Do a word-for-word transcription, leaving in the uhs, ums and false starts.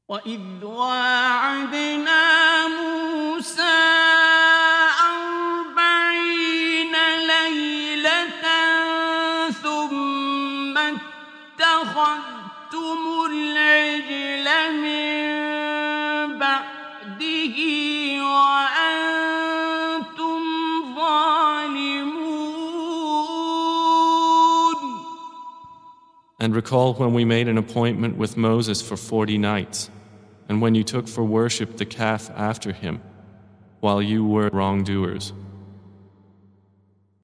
وَإِذْ وَاعَدْنَا مُوسَىٰ أَرْبَعِينَ لَيْلَةً ثُمَّ اتَّخَذْتُمُ الْعِجْلَ مِن بَعْدِهِ وَأَنتُمْ ظَالِمُونَ. And recall when we made an appointment with Moses for forty nights, and when you took for worship the calf after him, while you were wrongdoers.